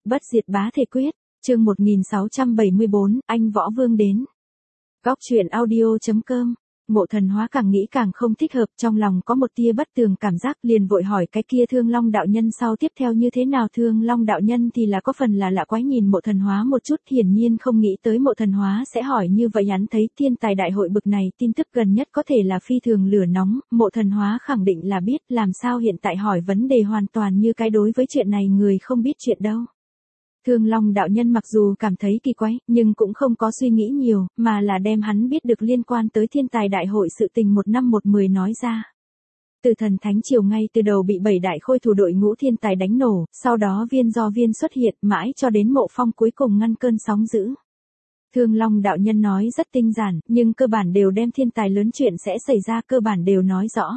Bất diệt bá thể quyết, chương 1674, anh Võ Vương đến. Góc truyện audio.com. Mộ Thần Hóa càng nghĩ càng không thích hợp, trong lòng có một tia bất tường cảm giác, liền vội hỏi cái kia Thương Long đạo nhân sau tiếp theo như thế nào. Thương Long đạo nhân thì là có phần là lạ quái nhìn Mộ Thần Hóa một chút, hiển nhiên không nghĩ tới Mộ Thần Hóa sẽ hỏi như vậy. Hắn thấy thiên tài đại hội bực này tin tức gần nhất có thể là phi thường lửa nóng, Mộ Thần Hóa khẳng định là biết, làm sao hiện tại hỏi vấn đề hoàn toàn như cái đối với chuyện này người không biết chuyện đâu. Thương Long đạo nhân mặc dù cảm thấy kỳ quái, nhưng cũng không có suy nghĩ nhiều, mà là đem hắn biết được liên quan tới thiên tài đại hội sự tình một năm một mười nói ra. Từ Thần Thánh Triều ngay từ đầu bị 7 đại khôi thủ đội ngũ thiên tài đánh nổ, sau đó viên do viên xuất hiện, mãi cho đến Mộ Phong cuối cùng ngăn cơn sóng dữ. Thương Long đạo nhân nói rất tinh giản, nhưng cơ bản đều đem thiên tài lớn chuyện sẽ xảy ra cơ bản đều nói rõ.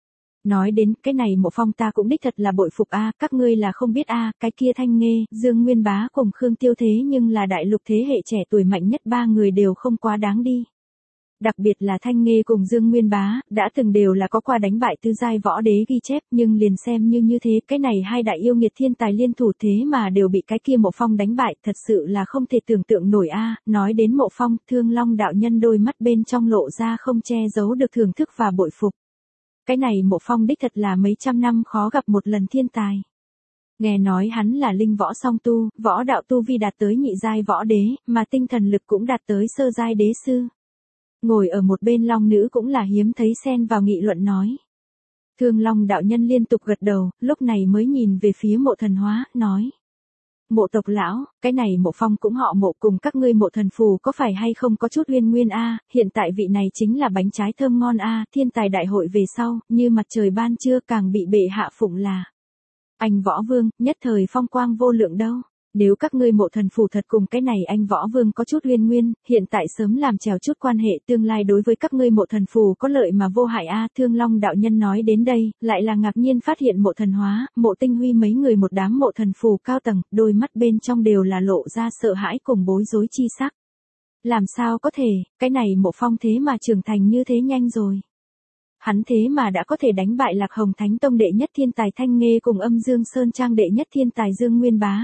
Nói đến cái này Mộ Phong ta cũng đích thật là bội phục a, các ngươi là không biết a, cái kia Thanh Nghê, Dương Nguyên Bá cùng Khương Tiêu thế nhưng là đại lục thế hệ trẻ tuổi mạnh nhất, ba người đều không quá đáng đi. Đặc biệt là Thanh Nghê cùng Dương Nguyên Bá, đã từng đều là có qua đánh bại tứ giai võ đế ghi chép, nhưng liền xem như thế, cái này hai đại yêu nghiệt thiên tài liên thủ thế mà đều bị cái kia Mộ Phong đánh bại, thật sự là không thể tưởng tượng nổi a. Nói đến Mộ Phong, Thương Long đạo nhân đôi mắt bên trong lộ ra không che giấu được thưởng thức và bội phục. Cái này Mộ Phong đích thật là mấy trăm năm khó gặp một lần thiên tài. Nghe nói hắn là linh võ song tu, võ đạo tu vi đạt tới nhị giai võ đế, mà tinh thần lực cũng đạt tới sơ giai đế sư. Ngồi ở một bên Long nữ cũng là hiếm thấy xen vào nghị luận nói. Thương Long đạo nhân liên tục gật đầu, lúc này mới nhìn về phía Mộ Thần Hóa, nói. Mộ tộc lão, cái này Mộ Phong cũng họ Mộ, cùng các ngươi Mộ Thần Phù có phải hay không có chút uyên nguyên a, hiện tại vị này chính là bánh trái thơm ngon a, thiên tài đại hội về sau, như mặt trời ban trưa càng bị bệ hạ phụng là. Anh Võ Vương, nhất thời phong quang vô lượng đâu. Nếu các ngươi Mộ Thần Phù thật cùng cái này anh Võ Vương có chút uyên nguyên, hiện tại sớm làm trèo chút quan hệ, tương lai đối với các ngươi Mộ Thần Phù có lợi mà vô hại a. Thương Long đạo nhân nói đến đây, lại là ngạc nhiên phát hiện Mộ Thần Hóa, Mộ Tinh Huy mấy người một đám Mộ Thần Phù cao tầng, đôi mắt bên trong đều là lộ ra sợ hãi cùng bối rối chi sắc. Làm sao có thể, cái này Mộ Phong thế mà trưởng thành như thế nhanh rồi. Hắn thế mà đã có thể đánh bại Lạc Hồng Thánh Tông đệ nhất thiên tài Thanh Nghê cùng Âm Dương Sơn Trang đệ nhất thiên tài Dương Nguyên Bá.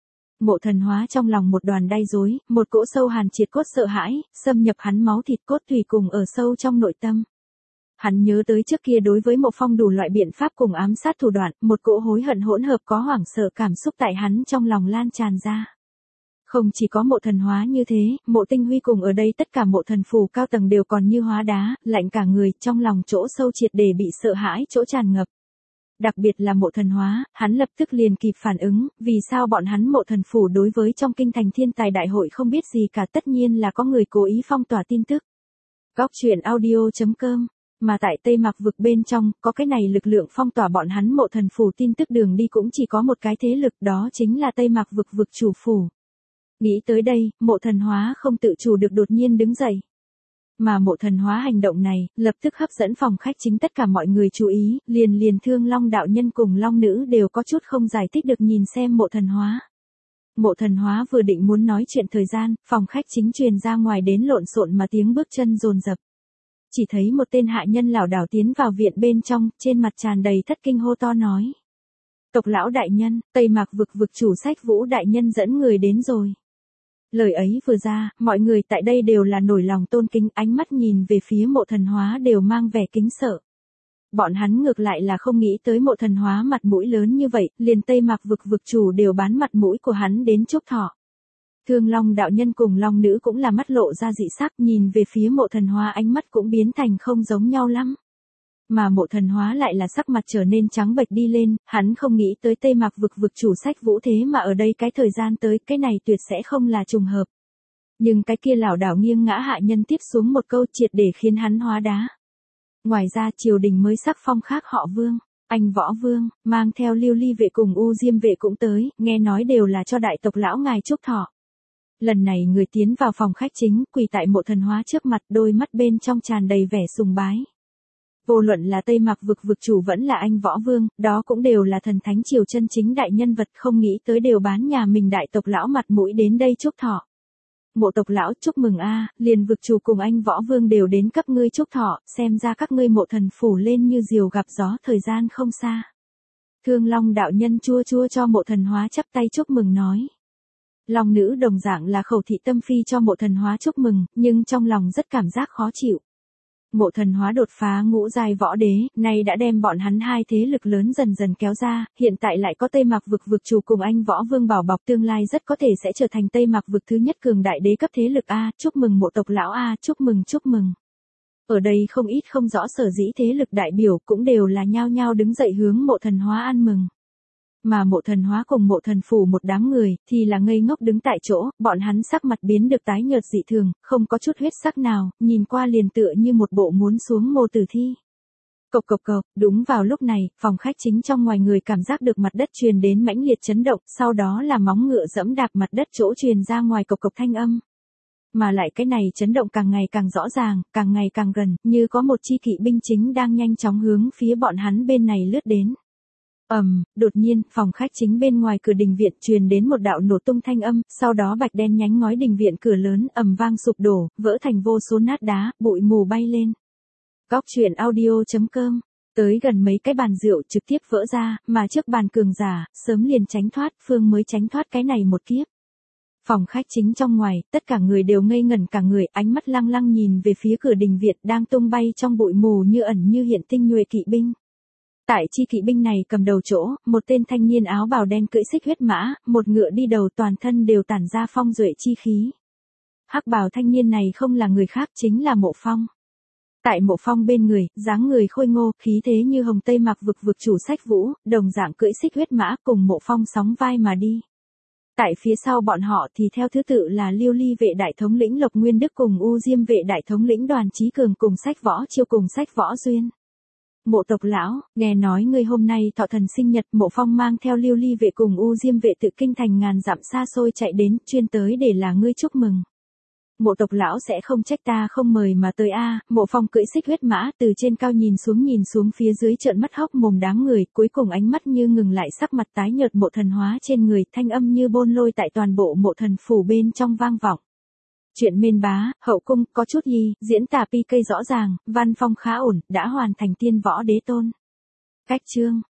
Mộ Thần Hóa trong lòng một đoàn đay rối, một cỗ sâu hàn triệt cốt sợ hãi, xâm nhập hắn máu thịt cốt tùy cùng ở sâu trong nội tâm. Hắn nhớ tới trước kia đối với Mộ Phong đủ loại biện pháp cùng ám sát thủ đoạn, một cỗ hối hận hỗn hợp có hoảng sợ cảm xúc tại hắn trong lòng lan tràn ra. Không chỉ có Mộ Thần Hóa như thế, Mộ Tinh Huy cùng ở đây tất cả Mộ Thần Phù cao tầng đều còn như hóa đá, lạnh cả người, trong lòng chỗ sâu triệt để bị sợ hãi chỗ tràn ngập. Đặc biệt là Mộ Thần Hóa, hắn lập tức liền kịp phản ứng, vì sao bọn hắn Mộ Thần Phủ đối với trong kinh thành thiên tài đại hội không biết gì cả, tất nhiên là có người cố ý phong tỏa tin tức. Góc truyện audio.com, mà tại Tây Mạc vực bên trong, có cái này lực lượng phong tỏa bọn hắn Mộ Thần Phủ tin tức đường đi cũng chỉ có một cái thế lực, đó chính là Tây Mạc vực vực chủ phủ. Nghĩ tới đây, Mộ Thần Hóa không tự chủ được đột nhiên đứng dậy. Mà Mộ Thần Hóa hành động này, lập tức hấp dẫn phòng khách chính tất cả mọi người chú ý, liền Thương Long đạo nhân cùng Long nữ đều có chút không giải thích được nhìn xem Mộ Thần Hóa. Mộ Thần Hóa vừa định muốn nói chuyện thời gian, phòng khách chính truyền ra ngoài đến lộn xộn mà tiếng bước chân dồn dập. Chỉ thấy một tên hạ nhân lảo đảo tiến vào viện bên trong, trên mặt tràn đầy thất kinh hô to nói. Tộc lão đại nhân, Tây Mạc vực vực chủ Sách Vũ đại nhân dẫn người đến rồi. Lời ấy vừa ra, mọi người tại đây đều là nổi lòng tôn kính, ánh mắt nhìn về phía Mộ Thần Hóa đều mang vẻ kính sợ. Bọn hắn ngược lại là không nghĩ tới Mộ Thần Hóa mặt mũi lớn như vậy, liền Tây Mạc vực vực chủ đều bán mặt mũi của hắn đến chúc thọ. Thương Long đạo nhân cùng Long nữ cũng là mắt lộ ra dị sắc, nhìn về phía Mộ Thần Hóa ánh mắt cũng biến thành không giống nhau lắm. Mà Mộ Thần Hóa lại là sắc mặt trở nên trắng bệch đi lên, hắn không nghĩ tới Tây Mạc vực vực chủ Sách Vũ thế mà ở đây cái thời gian tới, cái này tuyệt sẽ không là trùng hợp. Nhưng cái kia lảo đảo nghiêng ngã hạ nhân tiếp xuống một câu triệt để khiến hắn hóa đá. Ngoài ra triều đình mới sắc phong khác họ Vương, anh Võ Vương, mang theo Lưu Ly vệ cùng U Diêm vệ cũng tới, nghe nói đều là cho đại tộc lão ngài chúc thọ. Lần này người tiến vào phòng khách chính, quỳ tại Mộ Thần Hóa trước mặt, đôi mắt bên trong tràn đầy vẻ sùng bái. Vô luận là Tây Mạc vực vực chủ vẫn là anh Võ Vương, đó cũng đều là thần thánh triều chân chính đại nhân vật, không nghĩ tới đều bán nhà mình đại tộc lão mặt mũi đến đây chúc thọ. Mộ tộc lão chúc mừng a, liền vực chủ cùng anh Võ Vương đều đến cấp ngươi chúc thọ, xem ra các ngươi Mộ Thần Phủ lên như diều gặp gió, thời gian không xa. Thương Long đạo nhân chua chua cho Mộ Thần Hóa chắp tay chúc mừng nói. Long nữ đồng dạng là khẩu thị tâm phi cho Mộ Thần Hóa chúc mừng, nhưng trong lòng rất cảm giác khó chịu. Mộ Thần Hóa đột phá ngũ giai võ đế, nay đã đem bọn hắn hai thế lực lớn dần dần kéo ra, hiện tại lại có Tây Mạc vực vực chủ cùng anh Võ Vương bảo bọc, tương lai rất có thể sẽ trở thành Tây Mạc vực thứ nhất cường đại đế cấp thế lực a, chúc mừng Mộ tộc lão a, chúc mừng chúc mừng. Ở đây không ít không rõ sở dĩ thế lực đại biểu cũng đều là nhao nhao đứng dậy hướng Mộ Thần Hóa ăn mừng. Mà Mộ Thần Hóa cùng Mộ Thần Phủ một đám người thì là ngây ngốc đứng tại chỗ, bọn hắn sắc mặt biến được tái nhợt dị thường, không có chút huyết sắc nào, nhìn qua liền tựa như một bộ muốn xuống mồ tử thi. Cộc cộc cộc, đúng vào lúc này, phòng khách chính trong ngoài người cảm giác được mặt đất truyền đến mãnh liệt chấn động, sau đó là móng ngựa giẫm đạp mặt đất chỗ truyền ra ngoài cộc cộc thanh âm. Mà lại cái này chấn động càng ngày càng rõ ràng, càng ngày càng gần, như có một chi kỵ binh chính đang nhanh chóng hướng phía bọn hắn bên này lướt đến. Đột nhiên, phòng khách chính bên ngoài cửa đình viện truyền đến một đạo nổ tung thanh âm, sau đó bạch đen nhánh ngói đình viện cửa lớn vang sụp đổ, vỡ thành vô số nát đá, bụi mù bay lên. Góc truyện audio.com. Tới gần mấy cái bàn rượu trực tiếp vỡ ra, mà trước bàn cường giả, sớm liền tránh thoát, Phương mới tránh thoát cái này một kiếp. Phòng khách chính trong ngoài, tất cả người đều ngây ngẩn cả người, ánh mắt lăng lăng nhìn về phía cửa đình viện đang tung bay trong bụi mù như ẩn như hiện tinh nhuệ kỵ binh. Tại chi kỵ binh này cầm đầu chỗ, một tên thanh niên áo bào đen cưỡi xích huyết mã, một ngựa đi đầu toàn thân đều tản ra phong duệ chi khí. Hắc bào thanh niên này không là người khác chính là Mộ Phong. Tại Mộ Phong bên người, dáng người khôi ngô, khí thế như hồng Tây Mạc vực vực chủ Sách Vũ, đồng dạng cưỡi xích huyết mã cùng Mộ Phong sóng vai mà đi. Tại phía sau bọn họ thì theo thứ tự là Liêu Ly vệ đại thống lĩnh Lộc Nguyên Đức cùng U Diêm vệ đại thống lĩnh Đoàn Chí Cường cùng Sách Võ Chiêu cùng Sách Võ Duyên. Mộ tộc lão, nghe nói ngươi hôm nay thọ thần sinh nhật, Mộ Phong mang theo Liêu Ly vệ cùng U Diêm vệ tự kinh thành ngàn dặm xa xôi chạy đến, chuyên tới để là ngươi chúc mừng. Mộ tộc lão sẽ không trách ta không mời mà tới a. Mộ Phong cưỡi xích huyết mã từ trên cao nhìn xuống phía dưới trợn mắt hốc mồm đám người, cuối cùng ánh mắt như ngừng lại, sắc mặt tái nhợt, Mộ Thần Hóa trên người, thanh âm như bôn lôi tại toàn bộ Mộ Thần phủ bên trong vang vọng. Chuyện mên bá, hậu cung, có chút gì, diễn tả PK rõ ràng, văn phong khá ổn, đã hoàn thành tiên võ đế tôn. Cách chương.